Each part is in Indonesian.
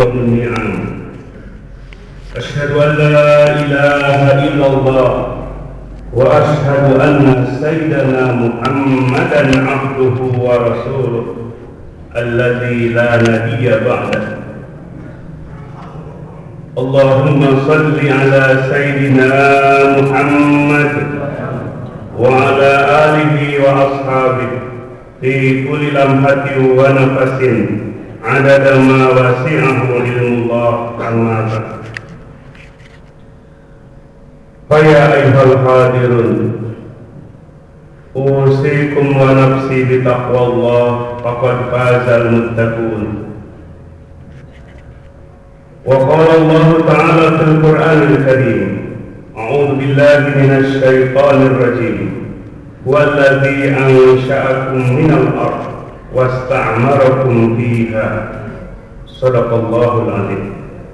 النعم أشهد أن لا إله إلا الله وأشهد أن سيدنا محمدا عبده ورسوله الذي لا نبي بعده. اللهم صل على سيدنا محمد وعلى آله وأصحابه في كل لمحة ونفس عدد ما وسعه علم الله. أما بعد، فيا أيها الحاضرون، أوصيكم ونفسي بتقوى الله، فقد فاز المتقون. وقال الله تعالى في القرآن الكريم: أعوذ بالله من الشيطان الرجيم، هو الذي أنشأكم من الأرض واستعمركم فيها. صدق الله العظيم.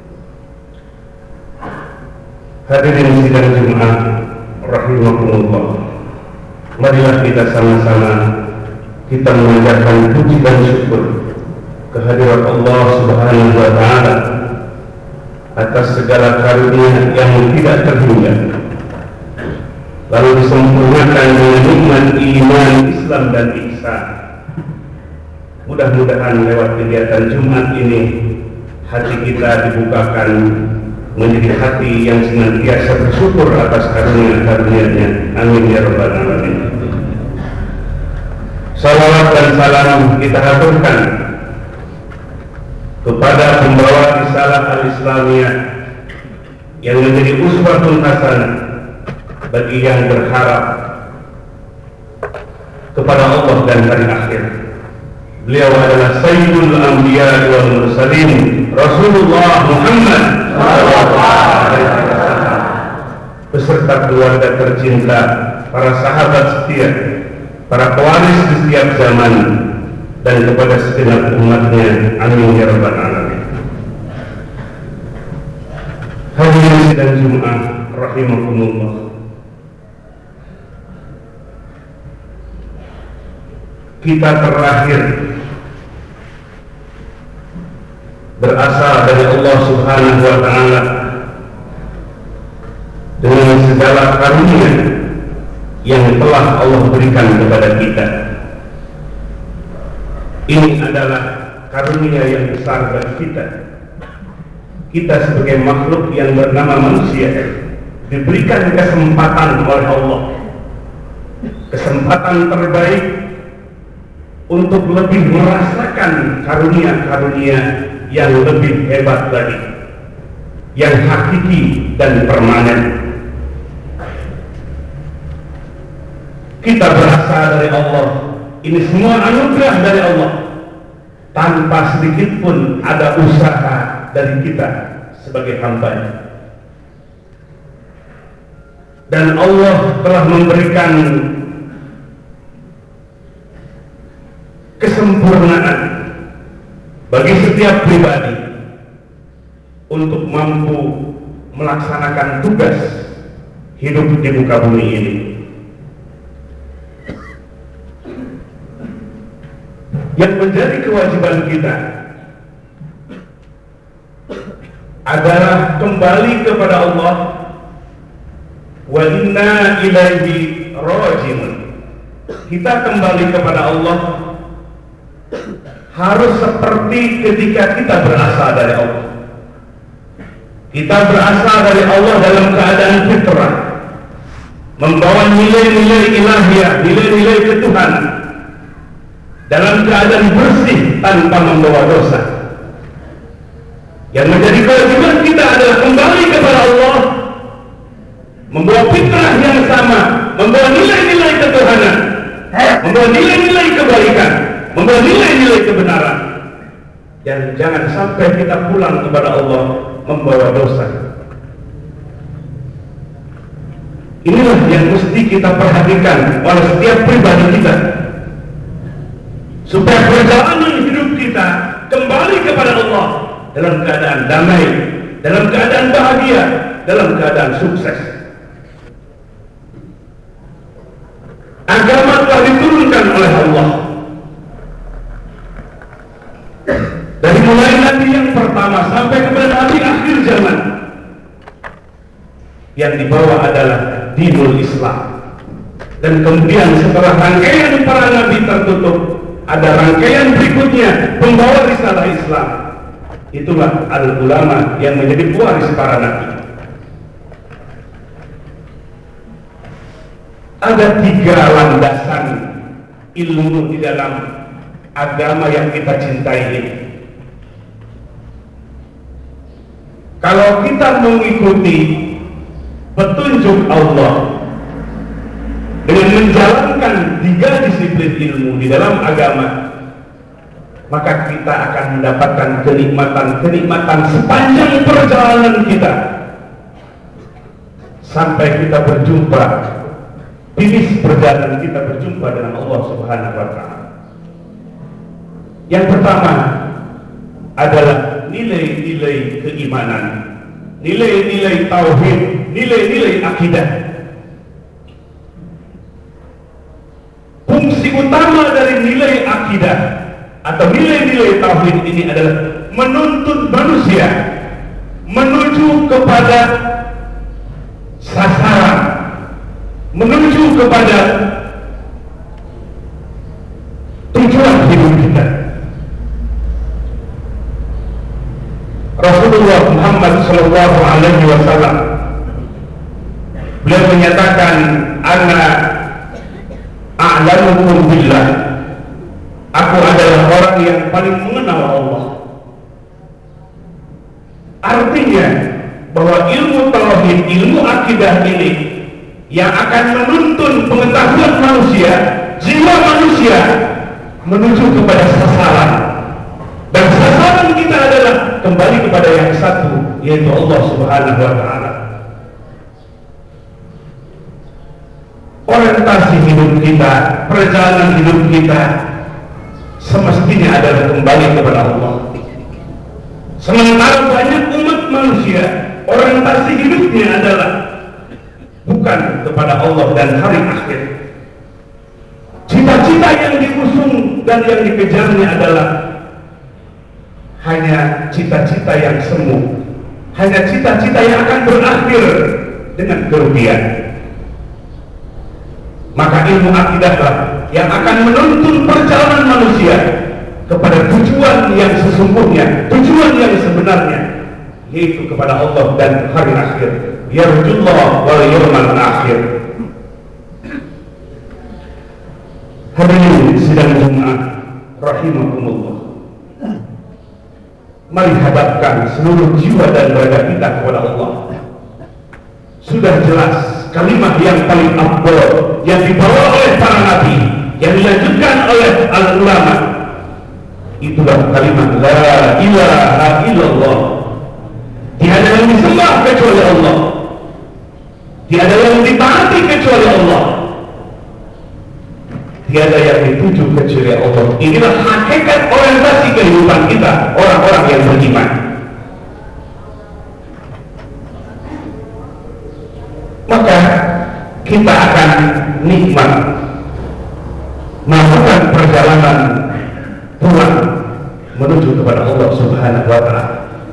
Hadirin sidang Jumat rahimakumullah, marilah kita sama-sama kita mengucapkan puji dan syukur kehadirat Allah Subhanahu wa taala atas segala karunia yang tidak terhingga, lalu disempurnakan dengan nikmat iman, Islam dan ihsan. Mudah-mudahan lewat kegiatan Jumat ini hati kita dibukakan menjadi hati yang senantiasa bersyukur atas karunia-karunia-Nya. Amin ya rabbal alamin. Salawat dan salam kita haturkan kepada pembawa risalah al-Islamiyah yang menjadi uswatun hasanah bagi yang berharap kepada Allah dan hari akhir. Beliau adalah Sayyidul Anbiya wal Mursalin, Rasulullah Muhammad beserta keluarga tercinta, para sahabat setia, para pewaris di setiap zaman, dan kepada segenap umatnya. Amin ya rabbal alamin. Hadirin sidang Jumat rahimakumullah, kita terakhir berasal dari Allah Subhanahu wa taala dengan segala karunia yang telah Allah berikan kepada kita. Ini adalah karunia yang besar bagi kita. Kita sebagai makhluk yang bernama manusia diberikan kesempatan oleh Allah, kesempatan terbaik untuk lebih merasakan karunia-karunia yang lebih hebat lagi, yang hakiki dan permanen. Kita berasal dari Allah. Ini semua anugerah dari Allah, tanpa sedikit pun ada usaha dari kita sebagai hamba-Nya. Dan Allah telah memberikan kesempurnaan bagi setiap pribadi untuk mampu melaksanakan tugas hidup di muka bumi ini. Yang menjadi kewajiban kita adalah kembali kepada Allah. Wa inna ilaihi raji'un. Kita kembali kepada Allah harus seperti ketika kita berasal dari Allah. Kita berasal dari Allah dalam keadaan fitrah, membawa nilai-nilai ilahiyah, nilai-nilai ketuhanan, dalam keadaan bersih tanpa membawa dosa. Yang menjadi kewajiban kita adalah kembali kepada Allah, membawa fitrah yang sama, membawa nilai-nilai ketuhanan, membawa nilai-nilai kebaikan, membawa nilai-nilai kebenaran. Dan jangan sampai kita pulang kepada Allah membawa dosa. Inilah yang mesti kita perhatikan oleh setiap pribadi kita, supaya perjalanan hidup kita kembali kepada Allah dalam keadaan damai, dalam keadaan bahagia, dalam keadaan sukses. Agama telah diturunkan oleh Allah. Dari mulai Nabi yang pertama sampai kepada Nabi akhir zaman yang dibawa adalah dinul Islam. Dan kemudian setelah rangkaian para nabi tertutup, ada rangkaian berikutnya pembawa risalah Islam. Itulah al-ulama yang menjadi pewaris para nabi. Ada 3 landasan ilmu di dalam agama yang kita cintai ini. Kalau kita mengikuti petunjuk Allah dengan menjalankan 3 disiplin ilmu di dalam agama, maka kita akan mendapatkan kenikmatan sepanjang perjalanan kita sampai kita berjumpa, finish perjalanan kita berjumpa dengan Allah Subhanahu wa Ta'ala. Yang pertama adalah nilai-nilai keimanan, nilai-nilai tauhid, nilai-nilai akidah. Fungsi utama dari nilai akidah atau nilai-nilai tauhid ini adalah menuntun manusia menuju kepada sasaran, menuju kepada tujuan hidup kita. Rasulullah Muhammad sallallahu alaihi wasallam beliau menyatakan, ana a'lamukum billah, aku adalah orang yang paling mengenal Allah. Artinya bahwa ilmu tauhid, ilmu akidah ini yang akan menuntun pengetahuan manusia, jiwa manusia menuju kepada sasaran. Dan sasaran kita adalah kembali kepada yang satu, yaitu Allah Subhanahu wa Ta'ala. Orientasi hidup kita, perjalanan hidup kita semestinya adalah kembali kepada Allah. Sementara banyak umat manusia orientasi hidupnya adalah bukan kepada Allah dan hari akhir. Cita-cita yang diusung dan yang dikejarnya adalah hanya cita-cita yang semu, hanya cita-cita yang akan berakhir dengan kerugian. Maka ilmu akidahlah yang akan menuntun perjalanan manusia kepada tujuan yang sesungguhnya, tujuan yang sebenarnya, yaitu kepada Allah dan hari akhir. Yarjullah wal yawmal akhir. Hadirin sidang Jumat rahimakumullah, mari hadapkan seluruh jiwa dan raga kita kepada Allah. Sudah jelas kalimat yang paling afdal yang dibawa oleh para nabi, yang dilanjutkan oleh al-ulama, itulah kalimat la ilaha illallah. Tiada yang disembah kecuali Allah, tiada yang ditaati kecuali Allah, tiada yang dituju kecuali Allah. Inilah hakikat orientasi kehidupan kita, orang-orang yang beriman. Maka kita akan nikmat melakukan perjalanan pulang menuju kepada Allah Subhanahu wa Ta'ala.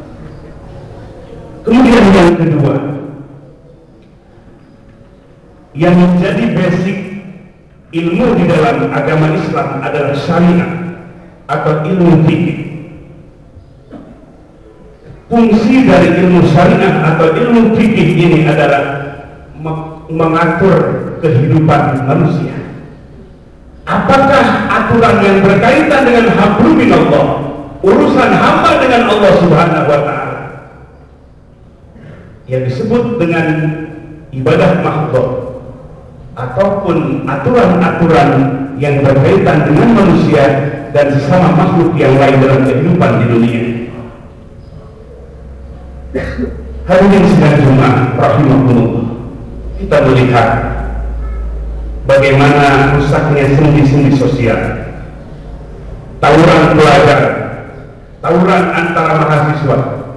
Kemudian yang kedua, yang menjadi basic ilmu di dalam agama Islam adalah syariat atau ilmu fikih. Fungsi dari ilmu syariat atau ilmu fikih ini adalah mengatur kehidupan manusia. Apakah aturan yang berkaitan dengan hablum minallah, urusan hamba dengan Allah Subhanahu wa Ta'ala, yang disebut dengan ibadah mahdhah, ataupun aturan-aturan yang berkaitan dengan manusia dan sesama makhluk yang lain dalam kehidupan di dunia. Hadirin sidang Jumat rahimakumullah, kita melihat bagaimana rusaknya sendi-sendi sosial, tawuran pelajar, tawuran antara mahasiswa,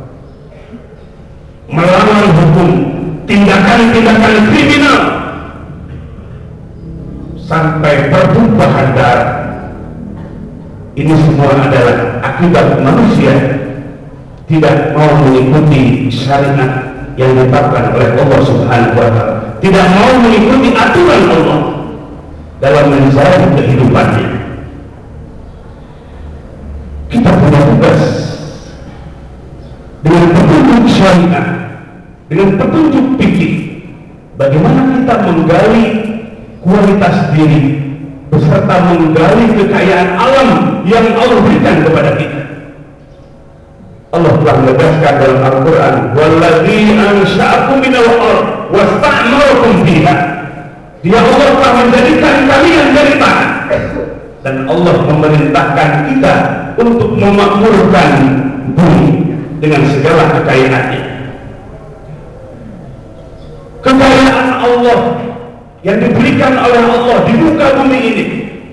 melawan hukum, tindakan-tindakan kriminal, sampai pertumpahan darah. Ini semua adalah akibat manusia tidak mau mengikuti syariat yang ditetapkan oleh Allah Subhanahu wa Ta'ala, tidak mau mengikuti aturan Allah dalam menjalani kehidupannya. Kita punya tugas dengan petunjuk syariat, dengan petunjuk fikih, bagaimana kita menggali kualitas diri beserta menggali kekayaan alam yang Allah berikan kepada kita. Allah telah menegaskan dalam Al-Quran, "Wallazi ansha'akum minal ardh wasta'marakum fiha." Dia Allah telah menjadikan kalian dari tanah, dan Allah memerintahkan kita untuk memakmurkan bumi dengan segala kekayaannya. Kekayaan Allah yang diberikan oleh Allah di muka bumi ini,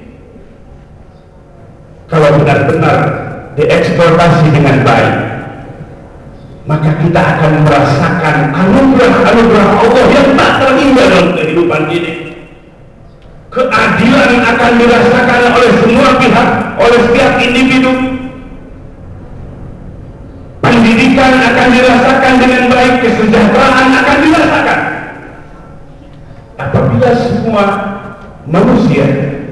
kalau benar-benar dieksploitasi dengan baik, maka kita akan merasakan anugerah-anugerah Allah yang tak terhingga dalam kehidupan ini. Keadilan akan dirasakan oleh semua pihak, oleh setiap individu. Pendidikan akan dirasakan dengan baik, kesejahteraan akan dirasakan. Apabila semua manusia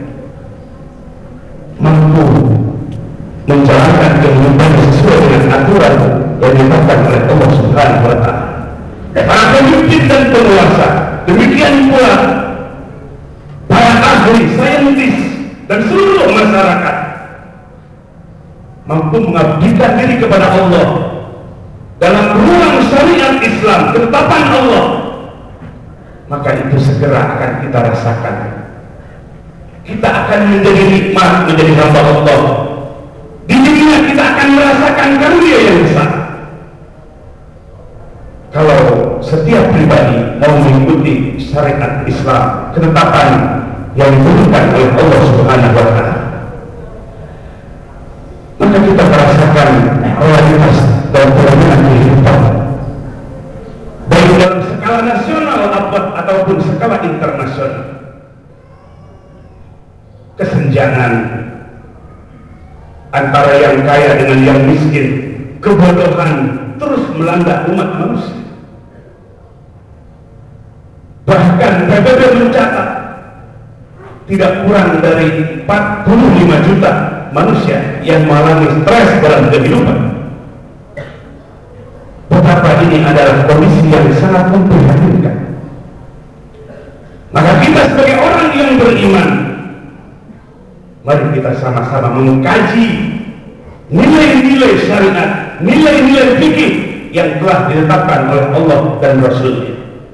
mampu menjalankan kehidupan sesuai dengan aturan yang ditetapkan oleh Allah Subhanahu wa Ta'ala, para pemimpin dan penguasa, demikian pula para ahli, saintis, dan seluruh masyarakat mampu mengabdikan diri kepada Allah dalam ruang syariat Islam, ketetapan Allah, maka itu segera akan kita rasakan. Kita akan menjadi nikmat, menjadi hamba Allah. Di dunia kita akan merasakan karunia yang besar. Kalau setiap pribadi mau mengikuti syariat Islam, ketetapan yang diberikan oleh Allah Subhanahu wa Ta'ala, maka kita merasakan realitas dan perubahan kehidupan, baik dalam skala nasional ataupun skala internasional. Kesenjangan antara yang kaya dengan yang miskin, kebodohan terus melanda umat manusia. Bahkan PBB mencatat tidak kurang dari 45 juta manusia yang mengalami stres dalam kehidupan. Betapa ini adalah kondisi yang sangat memprihatinkan. Maka kita sebagai orang yang beriman, mari kita sama-sama mengkaji nilai-nilai syariat, nilai-nilai fikih yang telah ditetapkan oleh Allah dan Rasul-Nya.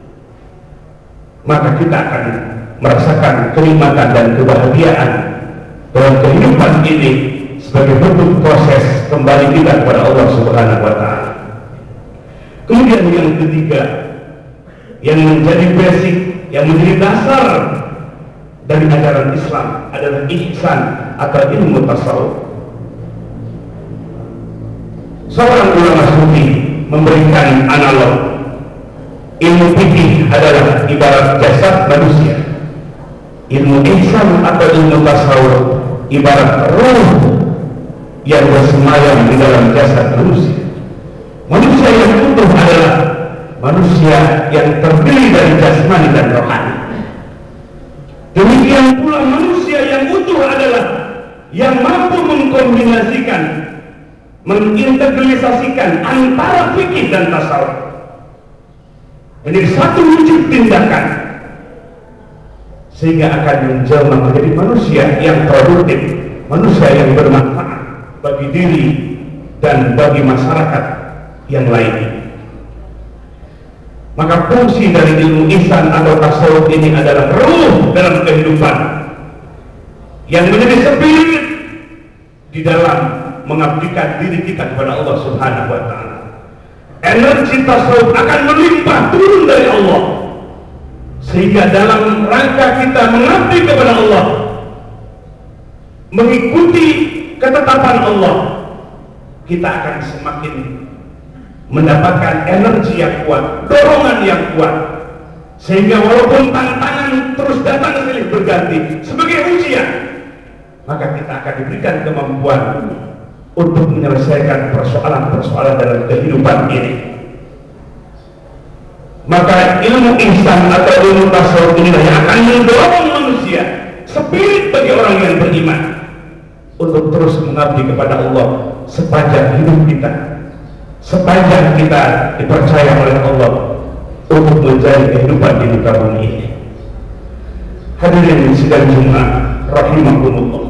Maka kita akan merasakan kenikmatan dan kebahagiaan dalam kehidupan ini sebagai bentuk proses kembali kita kepada Allah Subhanahu wa Ta'ala. Kemudian yang ketiga, yang menjadi basic, yang menjadi dasar dari ajaran Islam adalah ihsan atau ilmu tasawuf. Seorang ulama sufi memberikan analog, ilmu fikih adalah ibarat jasad manusia, ilmu ihsan atau ilmu tasawuf ibarat ruh yang bersemayam di dalam jasad manusia. Manusia yang utuh adalah manusia yang terdiri dari jasmani dan rohani. Demikian pula manusia yang utuh adalah yang mampu mengkombinasikan, mengintegrasikan antara fikih dan tasawuf menjadi satu wujud tindakan, sehingga akan menjelma menjadi manusia yang produktif, manusia yang bermanfaat bagi diri dan bagi masyarakat yang lainnya. Maka fungsi dari ilmu ihsan atau tasawuf ini adalah ruh dalam kehidupan yang menjadi spirit di dalam mengabdikan diri kita kepada Allah Subhanahu wa Ta'ala. Energi tasawuf akan melimpah turun dari Allah, sehingga dalam rangka kita mengabdi kepada Allah, mengikuti ketetapan Allah, kita akan semakin mendapatkan energi yang kuat, dorongan yang kuat, sehingga walaupun tantangan terus datang silih berganti sebagai ujian, maka kita akan diberikan kemampuan untuk menyelesaikan persoalan-persoalan dalam kehidupan ini. Maka ilmu ihsan atau ilmu tasawuf inilah yang akan mendorong manusia, spirit bagi orang yang beriman, untuk terus mengabdi kepada Allah sepanjang hidup kita, sepanjang kita dipercaya oleh Allah untuk menjadi kehidupan di muka bumi ini. Hadirin sidang Jumat rahimakumullah.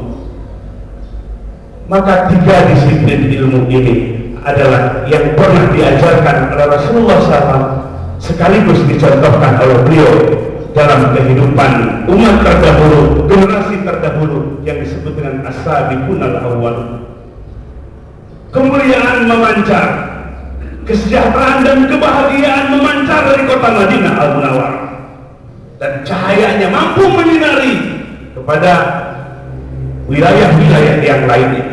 Maka 3 disiplin ilmu ini adalah yang pernah diajarkan oleh Rasulullah SAW, sekaligus dicontohkan oleh beliau dalam kehidupan umat terdahulu, generasi terdahulu yang disebut dengan as-sabiqunal awwal. Kemuliaan memancar, kesejahteraan dan kebahagiaan memancar dari kota Madinah Al-Munawwarah, dan cahayanya mampu menyinari kepada wilayah-wilayah yang lainnya.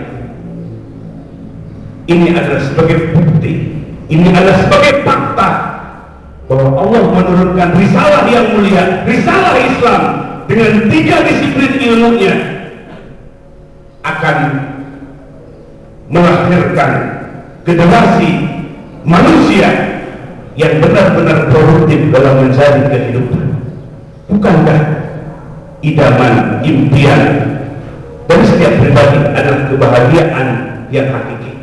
Ini adalah sebagai bukti, ini adalah sebagai fakta bahwa Allah menurunkan risalah yang mulia, risalah Islam dengan 3 disiplin ilmunya akan melahirkan generasi manusia yang benar-benar produktif dalam mencari kehidupan. Bukankah idaman, impian dari setiap pribadi adalah kebahagiaan yang hakiki?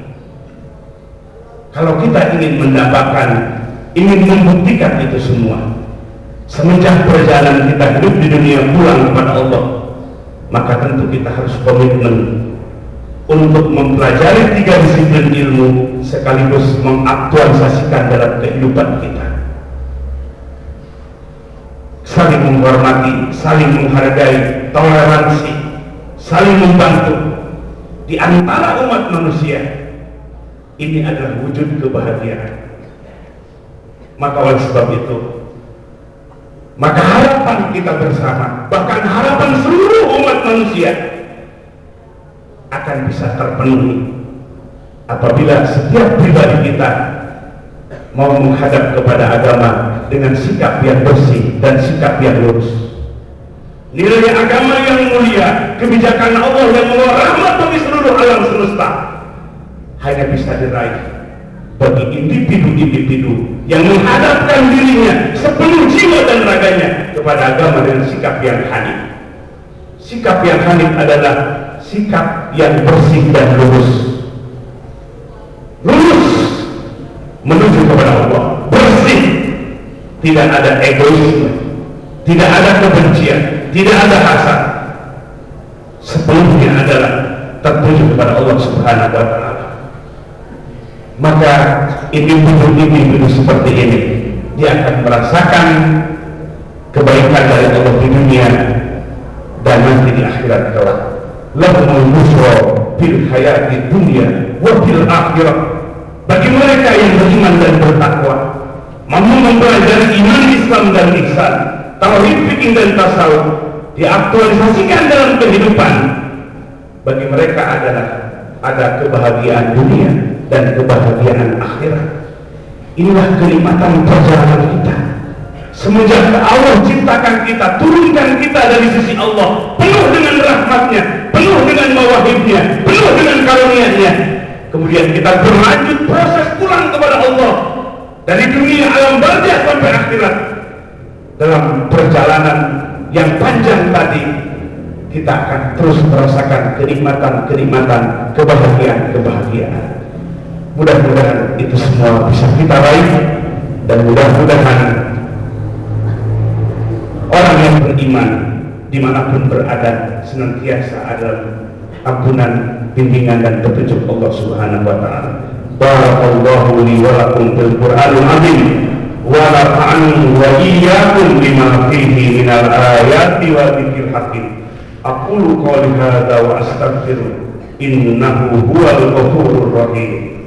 Kalau kita ingin mendapatkan, ingin membuktikan itu semua semenjak perjalanan kita hidup di dunia pulang kepada Allah, maka tentu kita harus komitmen untuk mempelajari 3 disiplin ilmu sekaligus mengaktualisasikan dalam kehidupan kita. Saling menghormati, saling menghargai, toleransi, saling membantu di antara umat manusia. Ini adalah wujud kebahagiaan. Maka oleh sebab itu, maka harapan kita bersama, bahkan harapan seluruh umat manusia akan bisa terpenuhi apabila setiap pribadi kita mau menghadap kepada agama dengan sikap yang bersih dan sikap yang lurus. Nilai agama yang mulia, kebijakan Allah yang membawa rahmat bagi seluruh alam semesta, hanya bisa diraih bagi individu-individu yang menghadapkan dirinya sepenuh jiwa dan raganya kepada agama dengan sikap yang hanif. Sikap yang hanif adalah sikap yang bersih dan lurus. Lurus menuju kepada Allah, bersih, tidak ada egoisme, tidak ada kebencian, tidak ada hasad. Sepenuhnya adalah tertuju kepada Allah Subhanahu wa Ta'ala. Maka individu-individu seperti ini, dia akan merasakan kebaikan dari Allah di dunia dan nanti di akhirat kelak. Lahumul busra fil hayati dunya wa fil akhirah. Bagi mereka yang beriman dan bertakwa, mampu mempelajari iman, Islam dan ihsan, tauhid, fikih dan tasawuf, diaktualisasikan dalam kehidupan, bagi mereka adalah ada kebahagiaan dunia dan kebahagiaan akhirat. Inilah kenikmatan perjalanan kita semenjak Allah ciptakan kita, turunkan kita dari sisi Allah, penuh dengan rahmatnya, penuh dengan mawahibnya, penuh dengan karunia-Nya. Kemudian kita berlanjut proses pulang kepada Allah dari dunia alam barzah sampai akhirat. Dalam perjalanan yang panjang tadi, kita akan terus merasakan kenikmatan-kenikmatan, kebahagiaan-kebahagiaan. Mudah-mudahan itu semua bisa kita raih, dan mudah-mudahan orang yang beriman dimanapun berada senantiasa ada ampunan, bimbingan dan petunjuk Allah Subhanahu wa Ta'ala. Barakallahu li wa lakum fil Qur'anil azim wa nafa'ani wa iyyakum bima fihi minal ayati wa dzikril hakim. Aqulu qouli hadza wa astaghfiru innahu huwal ghafurur rahim.